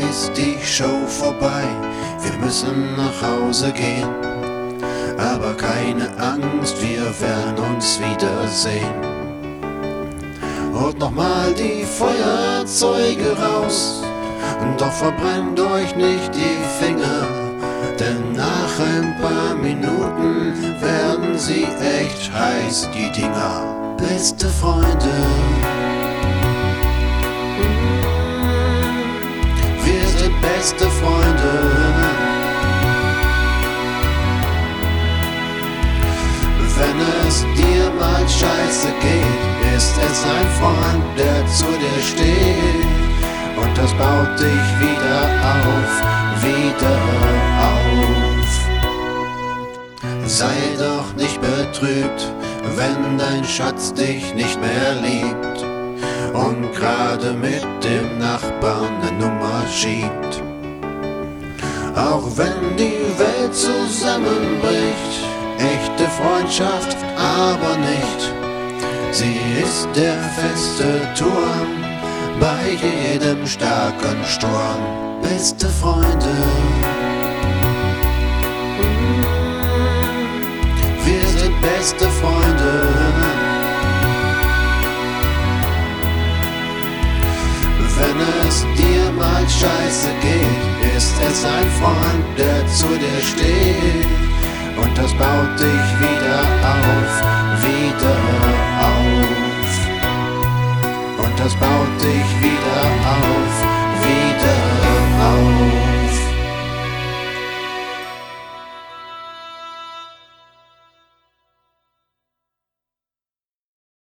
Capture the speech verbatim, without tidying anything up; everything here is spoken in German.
ist die Show vorbei, wir müssen nach Hause gehen. Aber keine Angst, wir werden uns wiedersehen. Holt nochmal die Feuerzeuge raus, doch verbrennt euch nicht die Finger, denn nach ein paar Minuten werden sie echt heiß, die Dinger. Beste Freunde, wir sind beste Freunde. Wenn es dir mal scheiße geht, ist es ein Freund, der zu dir steht. Und das baut dich wieder auf, wieder auf. Sei doch nicht betrübt, wenn dein Schatz dich nicht mehr liebt und gerade mit dem Nachbarn eine Nummer schiebt. Auch wenn die Welt zusammenbricht, echte Freundschaft aber nicht. Sie ist der feste Turm bei jedem starken Sturm. Beste Freunde, wir sind beste Freunde. Wenn es dir mal scheiße geht, ist es ein Freund, der zu dir steht. Und das baut dich wieder